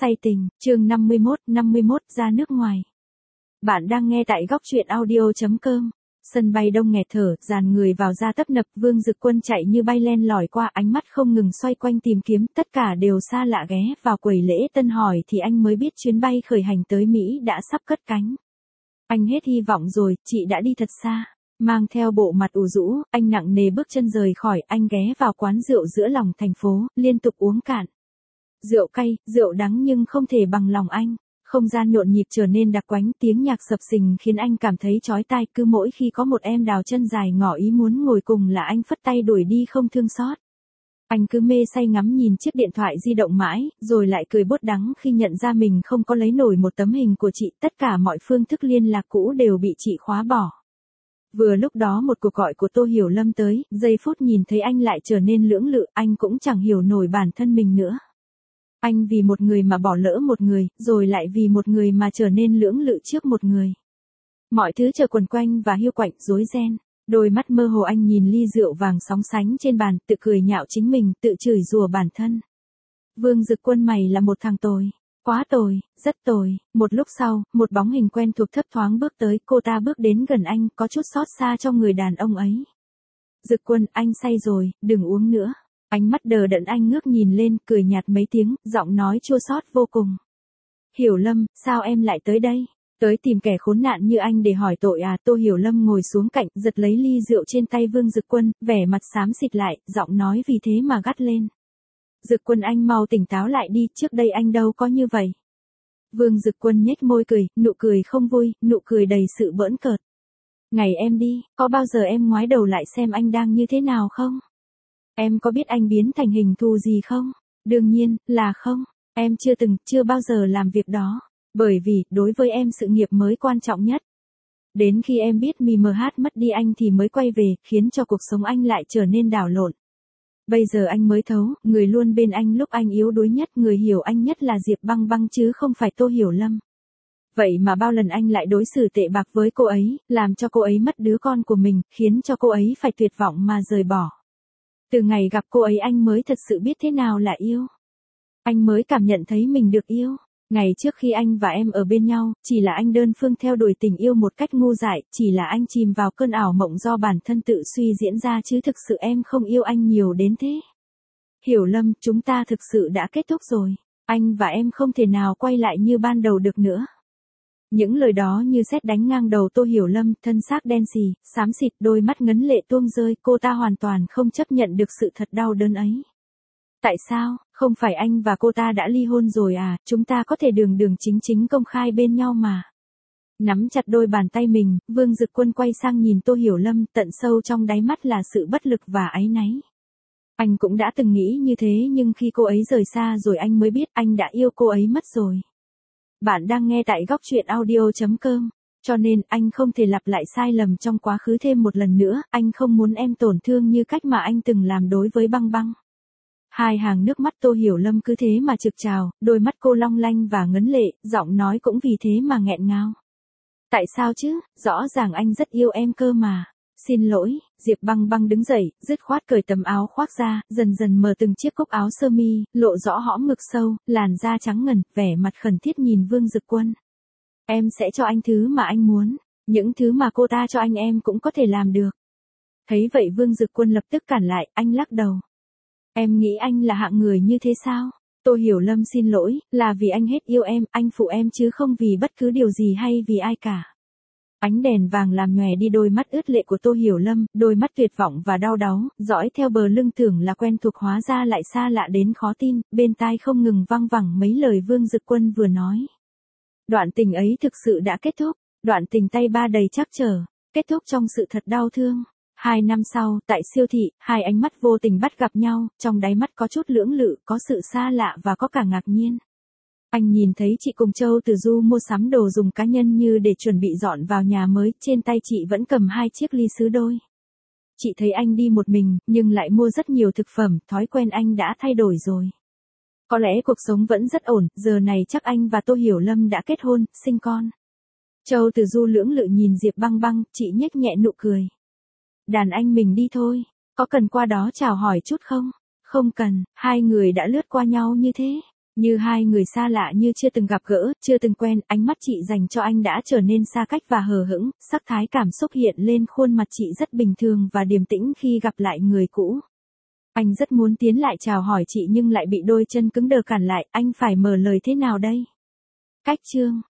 Say tình, chương 51, ra nước ngoài. Bạn đang nghe tại góc truyện audio.com. Sân bay đông nghẹt thở, dàn người vào ra tấp nập, Vương Dực Quân chạy như bay len lỏi qua, ánh mắt không ngừng xoay quanh tìm kiếm, tất cả đều xa lạ ghé vào quầy lễ tân hỏi thì anh mới biết chuyến bay khởi hành tới Mỹ đã sắp cất cánh. Anh hết hy vọng rồi, chị đã đi thật xa. Mang theo bộ mặt ủ rũ, anh nặng nề bước chân rời khỏi, anh ghé vào quán rượu giữa lòng thành phố, liên tục uống cạn. Rượu cay, rượu đắng nhưng không thể bằng lòng anh. Không gian nhộn nhịp trở nên đặc quánh, tiếng nhạc sập sình khiến anh cảm thấy chói tai, cứ mỗi khi có một em đào chân dài ngỏ ý muốn ngồi cùng là anh phất tay đuổi đi không thương xót. Anh cứ mê say ngắm nhìn chiếc điện thoại di động mãi, rồi lại cười bốt đắng khi nhận ra mình không có lấy nổi một tấm hình của chị, tất cả mọi phương thức liên lạc cũ đều bị chị khóa bỏ. Vừa lúc đó một cuộc gọi của Tô Hiểu Lâm tới, giây phút nhìn thấy anh lại trở nên lưỡng lự, anh cũng chẳng hiểu nổi bản thân mình nữa. Anh vì một người mà bỏ lỡ một người, rồi lại vì một người mà trở nên lưỡng lự trước một người. Mọi thứ chờ quần quanh và hiu quạnh rối ren. Đôi mắt mơ hồ anh nhìn ly rượu vàng sóng sánh trên bàn, tự cười nhạo chính mình, tự chửi rủa bản thân. Vương Dực Quân, mày là một thằng tồi. Quá tồi, rất tồi. Một lúc sau, một bóng hình quen thuộc thấp thoáng bước tới, cô ta bước đến gần anh, có chút xót xa trong người đàn ông ấy. Dực Quân, anh say rồi, đừng uống nữa. Ánh mắt đờ đẫn anh ngước nhìn lên, cười nhạt mấy tiếng, giọng nói chua xót vô cùng. Hiểu Lâm, sao em lại tới đây? Tới tìm kẻ khốn nạn như anh để hỏi tội à? Tô Hiểu Lâm ngồi xuống cạnh, giật lấy ly rượu trên tay Vương Dực Quân, vẻ mặt xám xịt lại, giọng nói vì thế mà gắt lên. Dực Quân, anh mau tỉnh táo lại đi, trước đây anh đâu có như vậy. Vương Dực Quân nhếch môi cười, nụ cười không vui, nụ cười đầy sự bỡn cợt. Ngày em đi, có bao giờ em ngoái đầu lại xem anh đang như thế nào không? Em có biết anh biến thành hình thù gì không? Đương nhiên, là không. Em chưa bao giờ làm việc đó. Bởi vì, đối với em sự nghiệp mới quan trọng nhất. Đến khi em biết MH mất đi anh thì mới quay về, khiến cho cuộc sống anh lại trở nên đảo lộn. Bây giờ anh mới thấu, người luôn bên anh lúc anh yếu đuối nhất, người hiểu anh nhất là Diệp Băng Băng chứ không phải Tô Hiểu Lâm. Vậy mà bao lần anh lại đối xử tệ bạc với cô ấy, làm cho cô ấy mất đứa con của mình, khiến cho cô ấy phải tuyệt vọng mà rời bỏ. Từ ngày gặp cô ấy anh mới thật sự biết thế nào là yêu. Anh mới cảm nhận thấy mình được yêu. Ngày trước khi anh và em ở bên nhau, chỉ là anh đơn phương theo đuổi tình yêu một cách ngu dại, chỉ là anh chìm vào cơn ảo mộng do bản thân tự suy diễn ra chứ thực sự em không yêu anh nhiều đến thế. Hiểu Lâm, chúng ta thực sự đã kết thúc rồi. Anh và em không thể nào quay lại như ban đầu được nữa. Những lời đó như sét đánh ngang đầu Tô Hiểu Lâm, thân xác đen xì, xám xịt, đôi mắt ngấn lệ tuôn rơi, cô ta hoàn toàn không chấp nhận được sự thật đau đớn ấy. Tại sao, không phải anh và cô ta đã ly hôn rồi à, chúng ta có thể đường đường chính chính công khai bên nhau mà. Nắm chặt đôi bàn tay mình, Vương Dực Quân quay sang nhìn Tô Hiểu Lâm, tận sâu trong đáy mắt là sự bất lực và áy náy. Anh cũng đã từng nghĩ như thế nhưng khi cô ấy rời xa rồi anh mới biết anh đã yêu cô ấy mất rồi. Bạn đang nghe tại góc truyện audio.com, cho nên anh không thể lặp lại sai lầm trong quá khứ thêm một lần nữa, anh không muốn em tổn thương như cách mà anh từng làm đối với Băng Băng. Hai hàng nước mắt Tô Hiểu Lâm cứ thế mà trực trào, đôi mắt cô long lanh và ngấn lệ, giọng nói cũng vì thế mà nghẹn ngào. Tại sao chứ, rõ ràng anh rất yêu em cơ mà. Xin lỗi, Diệp Băng Băng đứng dậy, dứt khoát cởi tấm áo khoác ra, dần dần mở từng chiếc cúc áo sơ mi, lộ rõ hõm ngực sâu, làn da trắng ngần, vẻ mặt khẩn thiết nhìn Vương Dực Quân. Em sẽ cho anh thứ mà anh muốn, những thứ mà cô ta cho anh em cũng có thể làm được. Thấy vậy Vương Dực Quân lập tức cản lại, anh lắc đầu. Em nghĩ anh là hạng người như thế sao? Tô Hiểu Lâm xin lỗi, là vì anh hết yêu em, anh phụ em chứ không vì bất cứ điều gì hay vì ai cả. Ánh đèn vàng làm nhòe đi đôi mắt ướt lệ của Tô Hiểu Lâm, đôi mắt tuyệt vọng và đau đáu, dõi theo bờ lưng tưởng là quen thuộc hóa ra lại xa lạ đến khó tin, bên tai không ngừng vang vẳng mấy lời Vương Dực Quân vừa nói. Đoạn tình ấy thực sự đã kết thúc, đoạn tình tay ba đầy trắc trở, kết thúc trong sự thật đau thương. 2 năm sau, tại siêu thị, hai ánh mắt vô tình bắt gặp nhau, trong đáy mắt có chút lưỡng lự, có sự xa lạ và có cả ngạc nhiên. Anh nhìn thấy chị cùng Châu Từ Du mua sắm đồ dùng cá nhân như để chuẩn bị dọn vào nhà mới, trên tay chị vẫn cầm 2 chiếc ly sứ đôi. Chị thấy anh đi một mình, nhưng lại mua rất nhiều thực phẩm, thói quen anh đã thay đổi rồi. Có lẽ cuộc sống vẫn rất ổn, giờ này chắc anh và Tô Hiểu Lâm đã kết hôn, sinh con. Châu Từ Du lưỡng lự nhìn Diệp Băng Băng, chị nhếch nhẹ nụ cười. Đàn anh mình đi thôi, có cần qua đó chào hỏi chút không? Không cần, hai người đã lướt qua nhau như thế. Như hai người xa lạ như chưa từng gặp gỡ, chưa từng quen, ánh mắt chị dành cho anh đã trở nên xa cách và hờ hững, sắc thái cảm xúc hiện lên khuôn mặt chị rất bình thường và điềm tĩnh khi gặp lại người cũ. Anh rất muốn tiến lại chào hỏi chị nhưng lại bị đôi chân cứng đờ cản lại, anh phải mở lời thế nào đây? Cách chương